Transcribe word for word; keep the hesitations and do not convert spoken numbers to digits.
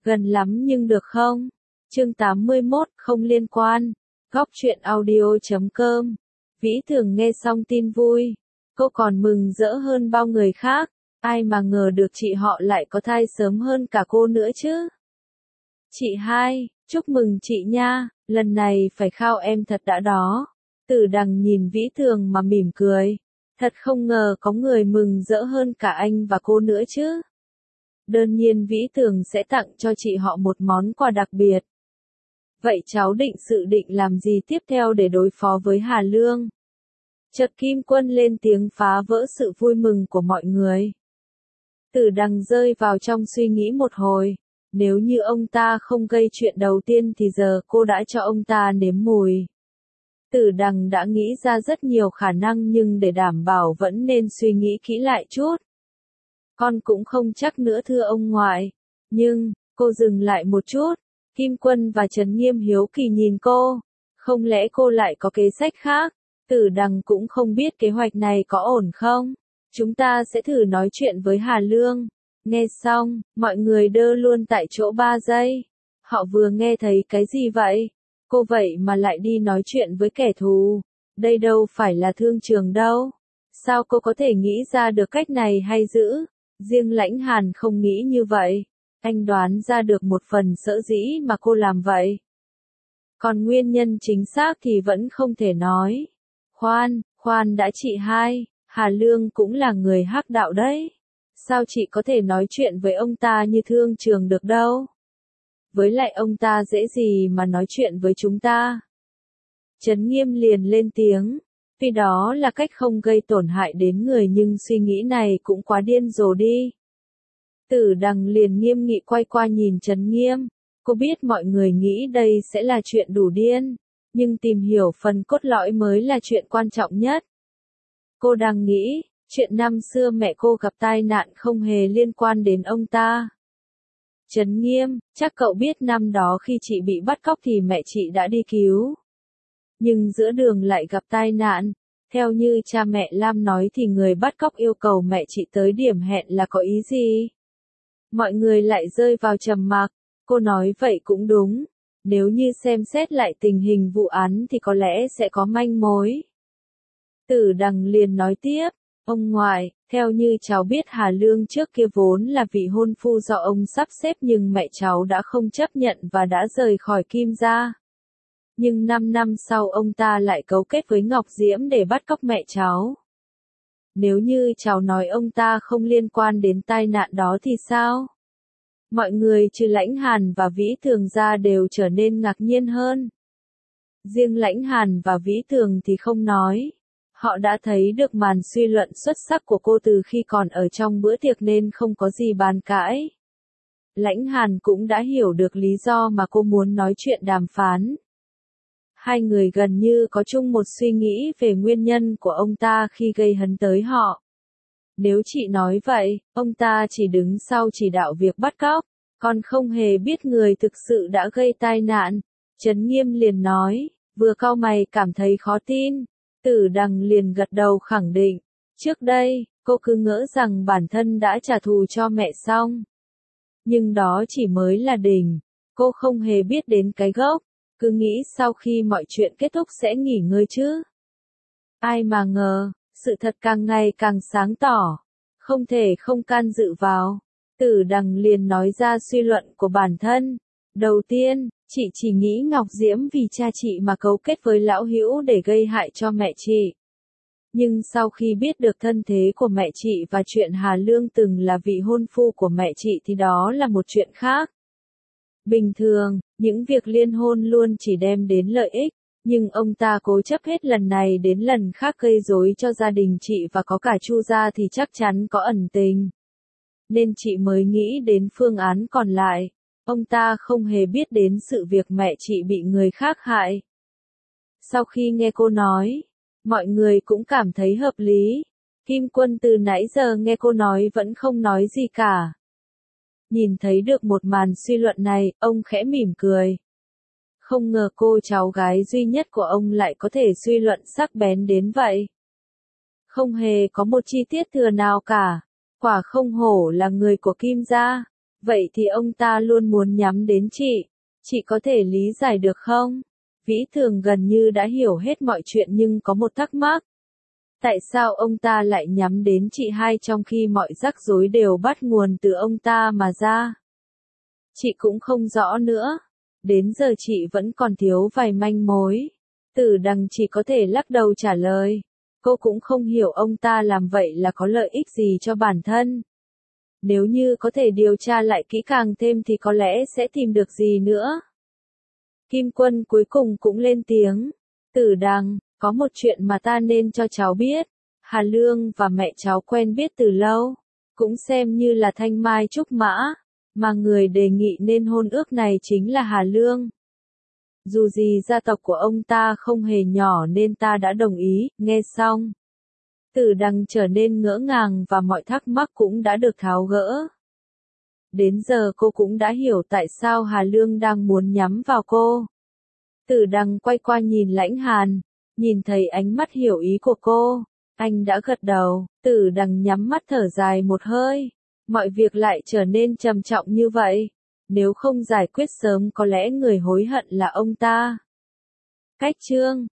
Gần lắm nhưng được không? Chương tám mươi mốt, không liên quan. Góc truyện audio chấm com. Vĩ Thường nghe xong tin vui. Cô còn mừng rỡ hơn bao người khác. Ai mà ngờ được chị họ lại có thai sớm hơn cả cô nữa chứ. Chị hai, chúc mừng chị nha, lần này phải khao em thật đã đó. Tử Đằng nhìn Vĩ Thường mà mỉm cười. Thật không ngờ có người mừng rỡ hơn cả anh và cô nữa chứ. Đương nhiên Vĩ Thường sẽ tặng cho chị họ một món quà đặc biệt. Vậy cháu định dự định làm gì tiếp theo để đối phó với Hà Lương? Chợt Kim Quân lên tiếng phá vỡ sự vui mừng của mọi người. Tử Đằng rơi vào trong suy nghĩ một hồi. Nếu như ông ta không gây chuyện đầu tiên thì giờ cô đã cho ông ta nếm mùi. Tử Đằng đã nghĩ ra rất nhiều khả năng nhưng để đảm bảo vẫn nên suy nghĩ kỹ lại chút. Con cũng không chắc nữa thưa ông ngoại. Nhưng, cô dừng lại một chút. Kim Quân và Trấn Nghiêm hiếu kỳ nhìn cô. Không lẽ cô lại có kế sách khác? Tử Đằng cũng không biết kế hoạch này có ổn không? Chúng ta sẽ thử nói chuyện với Hà Lương. Nghe xong, mọi người đơ luôn tại chỗ ba giây. Họ vừa nghe thấy cái gì vậy? Cô vậy mà lại đi nói chuyện với kẻ thù. Đây đâu phải là thương trường đâu. Sao cô có thể nghĩ ra được cách này hay dữ? Riêng Lãnh Hàn không nghĩ như vậy. Anh đoán ra được một phần sở dĩ mà cô làm vậy. Còn nguyên nhân chính xác thì vẫn không thể nói. Khoan, khoan đã chị hai, Hà Lương cũng là người hắc đạo đấy. Sao chị có thể nói chuyện với ông ta như thương trường được đâu? Với lại ông ta dễ gì mà nói chuyện với chúng ta? Trấn Nghiêm liền lên tiếng. Vì đó là cách không gây tổn hại đến người nhưng suy nghĩ này cũng quá điên rồ đi. Tử Đằng liền nghiêm nghị quay qua nhìn Trấn Nghiêm. Cô biết mọi người nghĩ đây sẽ là chuyện đủ điên. Nhưng tìm hiểu phần cốt lõi mới là chuyện quan trọng nhất. Cô đang nghĩ, chuyện năm xưa mẹ cô gặp tai nạn không hề liên quan đến ông ta. Trấn Nghiêm, chắc cậu biết năm đó khi chị bị bắt cóc thì mẹ chị đã đi cứu. Nhưng giữa đường lại gặp tai nạn. Theo như cha mẹ Lam nói thì người bắt cóc yêu cầu mẹ chị tới điểm hẹn là có ý gì? Mọi người lại rơi vào trầm mặc. Cô nói vậy cũng đúng. Nếu như xem xét lại tình hình vụ án thì có lẽ sẽ có manh mối. Tử Đằng liền nói tiếp. Ông ngoại, theo như cháu biết Hà Lương trước kia vốn là vị hôn phu do ông sắp xếp nhưng mẹ cháu đã không chấp nhận và đã rời khỏi Kim gia. Nhưng năm năm sau ông ta lại cấu kết với Ngọc Diễm để bắt cóc mẹ cháu. Nếu như cháu nói ông ta không liên quan đến tai nạn đó thì sao? Mọi người trừ Lãnh Hàn và Vĩ Thường ra đều trở nên ngạc nhiên hơn. Riêng Lãnh Hàn và Vĩ Thường thì không nói. Họ đã thấy được màn suy luận xuất sắc của cô từ khi còn ở trong bữa tiệc nên không có gì bàn cãi. Lãnh Hàn cũng đã hiểu được lý do mà cô muốn nói chuyện đàm phán. Hai người gần như có chung một suy nghĩ về nguyên nhân của ông ta khi gây hấn tới họ. Nếu chị nói vậy, ông ta chỉ đứng sau chỉ đạo việc bắt cóc, còn không hề biết người thực sự đã gây tai nạn. Trấn Nghiêm liền nói, vừa cau mày cảm thấy khó tin. Tử Đằng liền gật đầu khẳng định. Trước đây, cô cứ ngỡ rằng bản thân đã trả thù cho mẹ xong. Nhưng đó chỉ mới là đỉnh. Cô không hề biết đến cái gốc. Cứ nghĩ sau khi mọi chuyện kết thúc sẽ nghỉ ngơi chứ. Ai mà ngờ, sự thật càng ngày càng sáng tỏ. Không thể không can dự vào. Tử Đằng liền nói ra suy luận của bản thân. Đầu tiên, chị chỉ nghĩ Ngọc Diễm vì cha chị mà cấu kết với lão Hữu để gây hại cho mẹ chị. Nhưng sau khi biết được thân thế của mẹ chị và chuyện Hà Lương từng là vị hôn phu của mẹ chị thì đó là một chuyện khác. Bình thường, những việc liên hôn luôn chỉ đem đến lợi ích, nhưng ông ta cố chấp hết lần này đến lần khác gây rối cho gia đình chị và có cả Chu gia thì chắc chắn có ẩn tình. Nên chị mới nghĩ đến phương án còn lại. Ông ta không hề biết đến sự việc mẹ chị bị người khác hại. Sau khi nghe cô nói, mọi người cũng cảm thấy hợp lý. Kim Quân từ nãy giờ nghe cô nói vẫn không nói gì cả. Nhìn thấy được một màn suy luận này, ông khẽ mỉm cười. Không ngờ cô cháu gái duy nhất của ông lại có thể suy luận sắc bén đến vậy. Không hề có một chi tiết thừa nào cả. Quả không hổ là người của Kim gia. Vậy thì ông ta luôn muốn nhắm đến chị. Chị có thể lý giải được không? Vĩ Thường gần như đã hiểu hết mọi chuyện nhưng có một thắc mắc. Tại sao ông ta lại nhắm đến chị hai trong khi mọi rắc rối đều bắt nguồn từ ông ta mà ra? Chị cũng không rõ nữa. Đến giờ chị vẫn còn thiếu vài manh mối. Tử Đằng chỉ có thể lắc đầu trả lời. Cô cũng không hiểu ông ta làm vậy là có lợi ích gì cho bản thân. Nếu như có thể điều tra lại kỹ càng thêm thì có lẽ sẽ tìm được gì nữa. Kim Quân cuối cùng cũng lên tiếng. Tử Đằng, có một chuyện mà ta nên cho cháu biết. Hà Lương và mẹ cháu quen biết từ lâu. Cũng xem như là thanh mai trúc mã. Mà người đề nghị nên hôn ước này chính là Hà Lương. Dù gì gia tộc của ông ta không hề nhỏ nên ta đã đồng ý. Nghe xong, Tử Đằng trở nên ngỡ ngàng và mọi thắc mắc cũng đã được tháo gỡ. Đến giờ cô cũng đã hiểu tại sao Hà Lương đang muốn nhắm vào cô. Tử Đằng quay qua nhìn Lãnh Hàn, nhìn thấy ánh mắt hiểu ý của cô. Anh đã gật đầu. Tử Đằng nhắm mắt thở dài một hơi. Mọi việc lại trở nên trầm trọng như vậy. Nếu không giải quyết sớm có lẽ người hối hận là ông ta. Cách chương